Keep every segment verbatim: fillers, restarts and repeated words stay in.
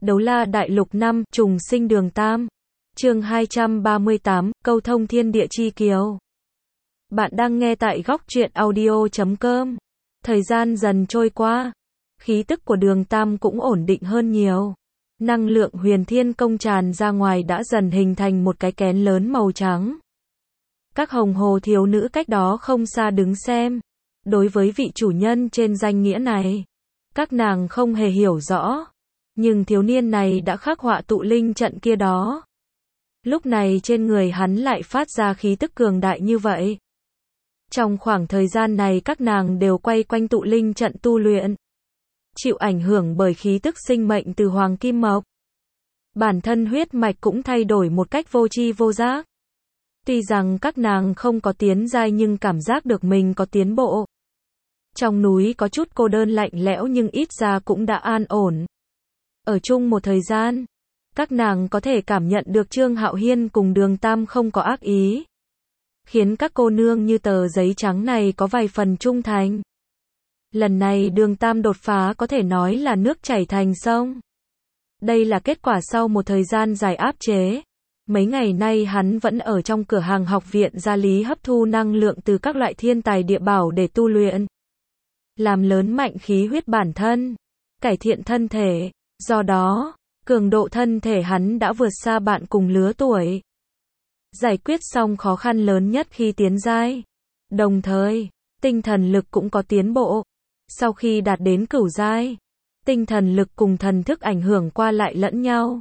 Đấu La Đại Lục năm, Trùng Sinh Đường Tam. Chương hai trăm ba mươi tám, Câu thông thiên địa chi kiều. Bạn đang nghe tại góc truyện audio chấm com. Thời gian dần trôi qua, khí tức của Đường Tam cũng ổn định hơn nhiều. Năng lượng huyền thiên công tràn ra ngoài đã dần hình thành một cái kén lớn màu trắng. Các hồng hồ thiếu nữ cách đó không xa đứng xem. Đối với vị chủ nhân trên danh nghĩa này, các nàng không hề hiểu rõ. Nhưng thiếu niên này đã khắc họa tụ linh trận kia đó. Lúc này trên người hắn lại phát ra khí tức cường đại như vậy. Trong khoảng thời gian này các nàng đều quay quanh tụ linh trận tu luyện. Chịu ảnh hưởng bởi khí tức sinh mệnh từ Hoàng Kim Mộc. Bản thân huyết mạch cũng thay đổi một cách vô tri vô giác. Tuy rằng các nàng không có tiến giai nhưng cảm giác được mình có tiến bộ. Trong núi có chút cô đơn lạnh lẽo nhưng ít ra cũng đã an ổn. Ở chung một thời gian, các nàng có thể cảm nhận được Trương Hạo Hiên cùng Đường Tam không có ác ý. Khiến các cô nương như tờ giấy trắng này có vài phần trung thành. Lần này Đường Tam đột phá có thể nói là nước chảy thành sông. Đây là kết quả sau một thời gian dài áp chế. Mấy ngày nay hắn vẫn ở trong cửa hàng học viện gia lý hấp thu năng lượng từ các loại thiên tài địa bảo để tu luyện. Làm lớn mạnh khí huyết bản thân, cải thiện thân thể. Do đó, cường độ thân thể hắn đã vượt xa bạn cùng lứa tuổi. Giải quyết xong khó khăn lớn nhất khi tiến giai. Đồng thời, tinh thần lực cũng có tiến bộ. Sau khi đạt đến cửu giai, tinh thần lực cùng thần thức ảnh hưởng qua lại lẫn nhau.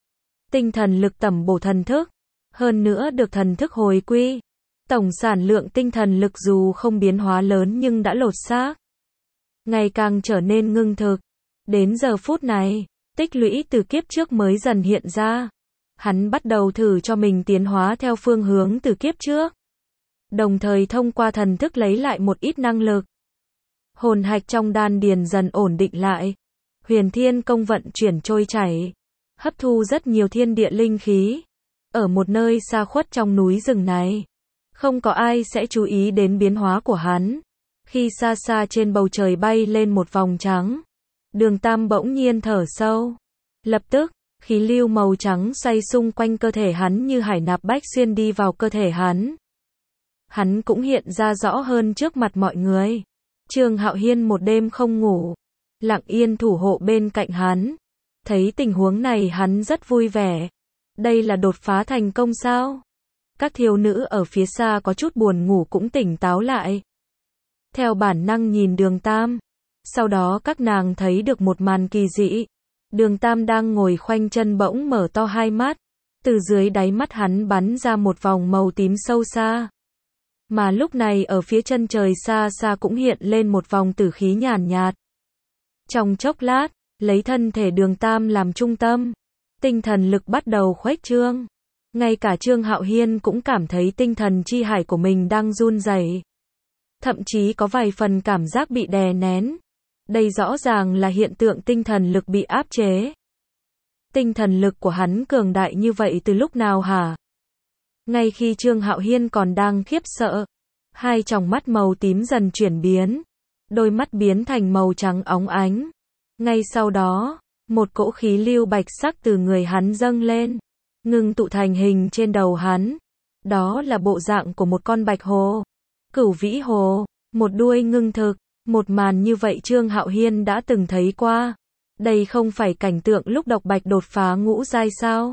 Tinh thần lực tẩm bổ thần thức, hơn nữa được thần thức hồi quy. Tổng sản lượng tinh thần lực dù không biến hóa lớn nhưng đã lột xác. Ngày càng trở nên ngưng thực. Đến giờ phút này, tích lũy từ kiếp trước mới dần hiện ra. Hắn bắt đầu thử cho mình tiến hóa theo phương hướng từ kiếp trước. Đồng thời thông qua thần thức lấy lại một ít năng lực. Hồn hạch trong đan điền dần ổn định lại. Huyền thiên công vận chuyển trôi chảy. Hấp thu rất nhiều thiên địa linh khí. Ở một nơi xa khuất trong núi rừng này, không có ai sẽ chú ý đến biến hóa của hắn. Khi xa xa trên bầu trời bay lên một vòng trắng, Đường Tam bỗng nhiên thở sâu. Lập tức, khí lưu màu trắng xoay xung quanh cơ thể hắn như hải nạp bách xuyên đi vào cơ thể hắn. Hắn cũng hiện ra rõ hơn trước mặt mọi người. Trương Hạo Hiên một đêm không ngủ, lặng yên thủ hộ bên cạnh hắn. Thấy tình huống này hắn rất vui vẻ. Đây là đột phá thành công sao? Các thiếu nữ ở phía xa có chút buồn ngủ cũng tỉnh táo lại. Theo bản năng nhìn Đường Tam. Sau đó các nàng thấy được một màn kỳ dị. Đường Tam đang ngồi khoanh chân bỗng mở to hai mắt. Từ dưới đáy mắt hắn bắn ra một vòng màu tím sâu xa. Mà lúc này ở phía chân trời xa xa cũng hiện lên một vòng tử khí nhàn nhạt. Trong chốc lát, lấy thân thể Đường Tam làm trung tâm, tinh thần lực bắt đầu khuếch trương. Ngay cả Trương Hạo Hiên cũng cảm thấy tinh thần chi hải của mình đang run rẩy. Thậm chí có vài phần cảm giác bị đè nén. Đây rõ ràng là hiện tượng tinh thần lực bị áp chế. Tinh thần lực của hắn cường đại như vậy từ lúc nào hả? Ngay khi Trương Hạo Hiên còn đang khiếp sợ, hai tròng mắt màu tím dần chuyển biến. Đôi mắt biến thành màu trắng óng ánh. Ngay sau đó, một cỗ khí lưu bạch sắc từ người hắn dâng lên, ngưng tụ thành hình trên đầu hắn. Đó là bộ dạng của một con bạch hồ. Cửu vĩ hồ, một đuôi ngưng thực. Một màn như vậy Trương Hạo Hiên đã từng thấy qua. Đây không phải cảnh tượng lúc độc bạch đột phá ngũ giai sao?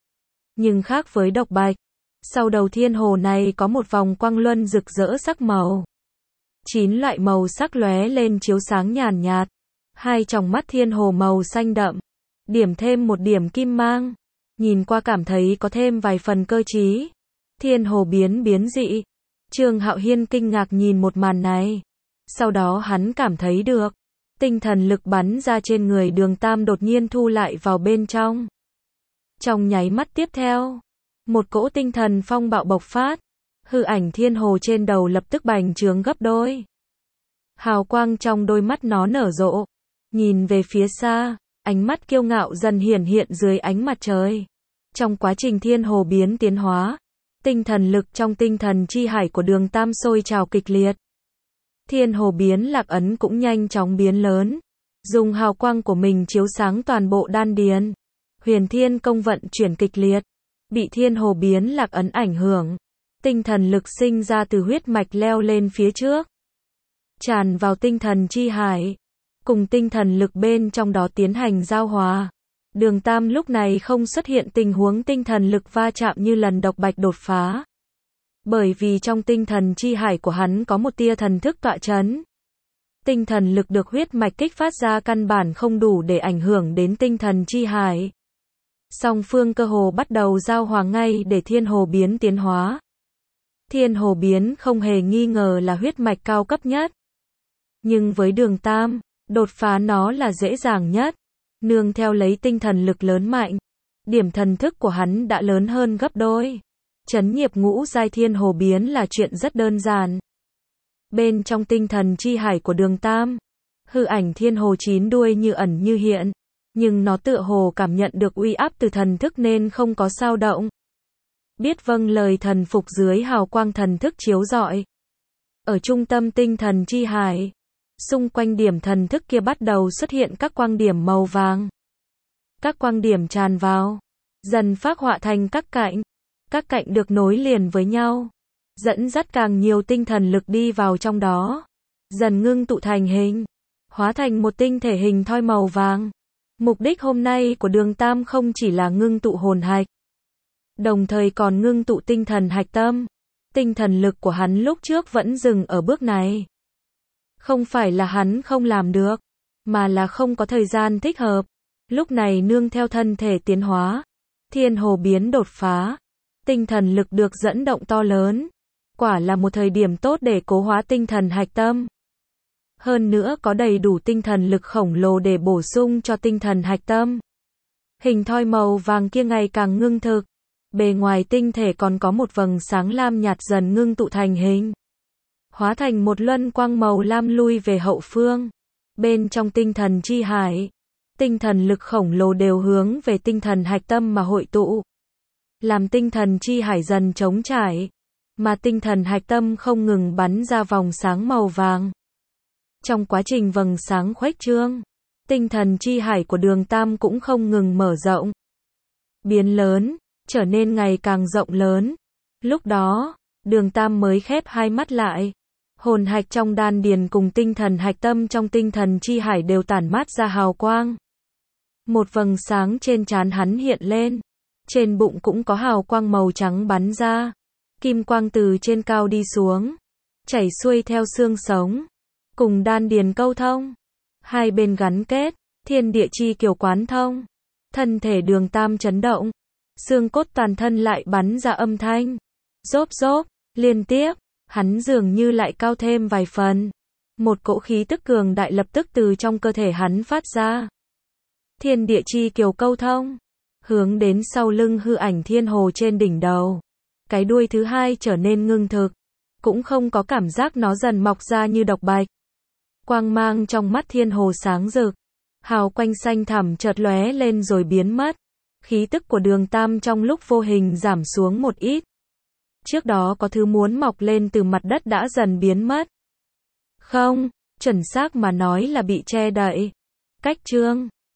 Nhưng khác với độc bạch, sau đầu thiên hồ này có một vòng quang luân rực rỡ sắc màu. Chín loại màu sắc lóe lên chiếu sáng nhàn nhạt. Hai tròng mắt thiên hồ màu xanh đậm, điểm thêm một điểm kim mang. Nhìn qua cảm thấy có thêm vài phần cơ trí. Thiên hồ biến biến dị. Trương Hạo Hiên kinh ngạc nhìn một màn này. Sau đó hắn cảm thấy được, tinh thần lực bắn ra trên người Đường Tam đột nhiên thu lại vào bên trong. Trong nháy mắt tiếp theo, một cỗ tinh thần phong bạo bộc phát, hư ảnh thiên hồ trên đầu lập tức bành trướng gấp đôi. Hào quang trong đôi mắt nó nở rộ, nhìn về phía xa, ánh mắt kiêu ngạo dần hiển hiện dưới ánh mặt trời. Trong quá trình thiên hồ biến tiến hóa, tinh thần lực trong tinh thần chi hải của Đường Tam sôi trào kịch liệt. Thiên hồ biến lạc ấn cũng nhanh chóng biến lớn. dùng hào quang của mình chiếu sáng toàn bộ đan điền. Huyền Thiên Công vận chuyển kịch liệt, bị Thiên Hồ Biến Lạc ấn ảnh hưởng. Tinh thần lực sinh ra từ huyết mạch leo lên phía trước, tràn vào tinh thần chi hải, cùng tinh thần lực bên trong đó tiến hành giao hòa. Đường Tam lúc này không xuất hiện tình huống tinh thần lực va chạm như lần Độc Bạch đột phá. Bởi vì trong tinh thần chi hải của hắn có một tia thần thức tọa chấn. Tinh thần lực được huyết mạch kích phát ra căn bản không đủ để ảnh hưởng đến tinh thần chi hải. Song phương cơ hồ bắt đầu giao hòa ngay để Thiên Hồ Biến tiến hóa. Thiên Hồ Biến không hề nghi ngờ là huyết mạch cao cấp nhất. Nhưng với Đường Tam, đột phá nó là dễ dàng nhất. Nương theo lấy tinh thần lực lớn mạnh, điểm thần thức của hắn đã lớn hơn gấp đôi. Chấn nghiệp ngũ giai Thiên Hồ Biến là chuyện rất đơn giản. Bên trong tinh thần chi hải của Đường Tam, hư ảnh Thiên Hồ chín đuôi như ẩn như hiện, nhưng nó tựa hồ cảm nhận được uy áp từ thần thức nên không có sao động. Biết vâng lời thần phục dưới hào quang thần thức chiếu rọi. Ở trung tâm tinh thần chi hải, xung quanh điểm thần thức kia bắt đầu xuất hiện các quang điểm màu vàng. Các quang điểm tràn vào, dần phác họa thành các cạnh. Các cạnh được nối liền với nhau, dẫn dắt càng nhiều tinh thần lực đi vào trong đó, dần ngưng tụ thành hình, hóa thành một tinh thể hình thoi màu vàng. Mục đích hôm nay của Đường Tam không chỉ là ngưng tụ hồn hạch, đồng thời còn ngưng tụ tinh thần hạch tâm. Tinh thần lực của hắn lúc trước vẫn dừng ở bước này. Không phải là hắn không làm được, mà là không có thời gian thích hợp. Lúc này nương theo thân thể tiến hóa, Thiên Hồ Biến đột phá, tinh thần lực được dẫn động to lớn. Quả là một thời điểm tốt để cố hóa tinh thần hạch tâm. Hơn nữa có đầy đủ tinh thần lực khổng lồ để bổ sung cho tinh thần hạch tâm. Hình thoi màu vàng kia ngày càng ngưng thực. Bề ngoài tinh thể còn có một vầng sáng lam nhạt dần ngưng tụ thành hình. Hóa thành một luân quang màu lam lui về hậu phương. Bên trong tinh thần chi hải, tinh thần lực khổng lồ đều hướng về tinh thần hạch tâm mà hội tụ. Làm tinh thần chi hải dần trống trải, mà tinh thần hạch tâm không ngừng bắn ra vòng sáng màu vàng. Trong quá trình vầng sáng khuếch trương, tinh thần chi hải của Đường Tam cũng không ngừng mở rộng, biến lớn, trở nên ngày càng rộng lớn. Lúc đó, Đường Tam mới khép hai mắt lại. Hồn hạch trong đan điền cùng tinh thần hạch tâm trong tinh thần chi hải đều tản mát ra hào quang. Một vầng sáng trên trán hắn hiện lên, trên bụng cũng có hào quang màu trắng bắn ra. Kim quang từ trên cao đi xuống, chảy xuôi theo xương sống, cùng đan điền câu thông. Hai bên gắn kết, thiên địa chi kiều quán thông. Thân thể Đường Tam chấn động, xương cốt toàn thân lại bắn ra âm thanh. Rốp rốp, liên tiếp, hắn dường như lại cao thêm vài phần. Một cỗ khí tức cường đại lập tức từ trong cơ thể hắn phát ra. Thiên địa chi kiều câu thông, hướng đến sau lưng hư ảnh Thiên Hồ trên đỉnh đầu. Cái đuôi thứ hai trở nên ngưng thực, cũng không có cảm giác nó dần mọc ra như độc bạch. Quang mang trong mắt Thiên Hồ sáng rực, hào quang xanh thẳm chợt lóe lên rồi biến mất. Khí tức của Đường Tam trong lúc vô hình giảm xuống một ít. Trước đó có thứ muốn mọc lên từ mặt đất đã dần biến mất. Không, chuẩn xác mà nói là bị che đậy, cách trương.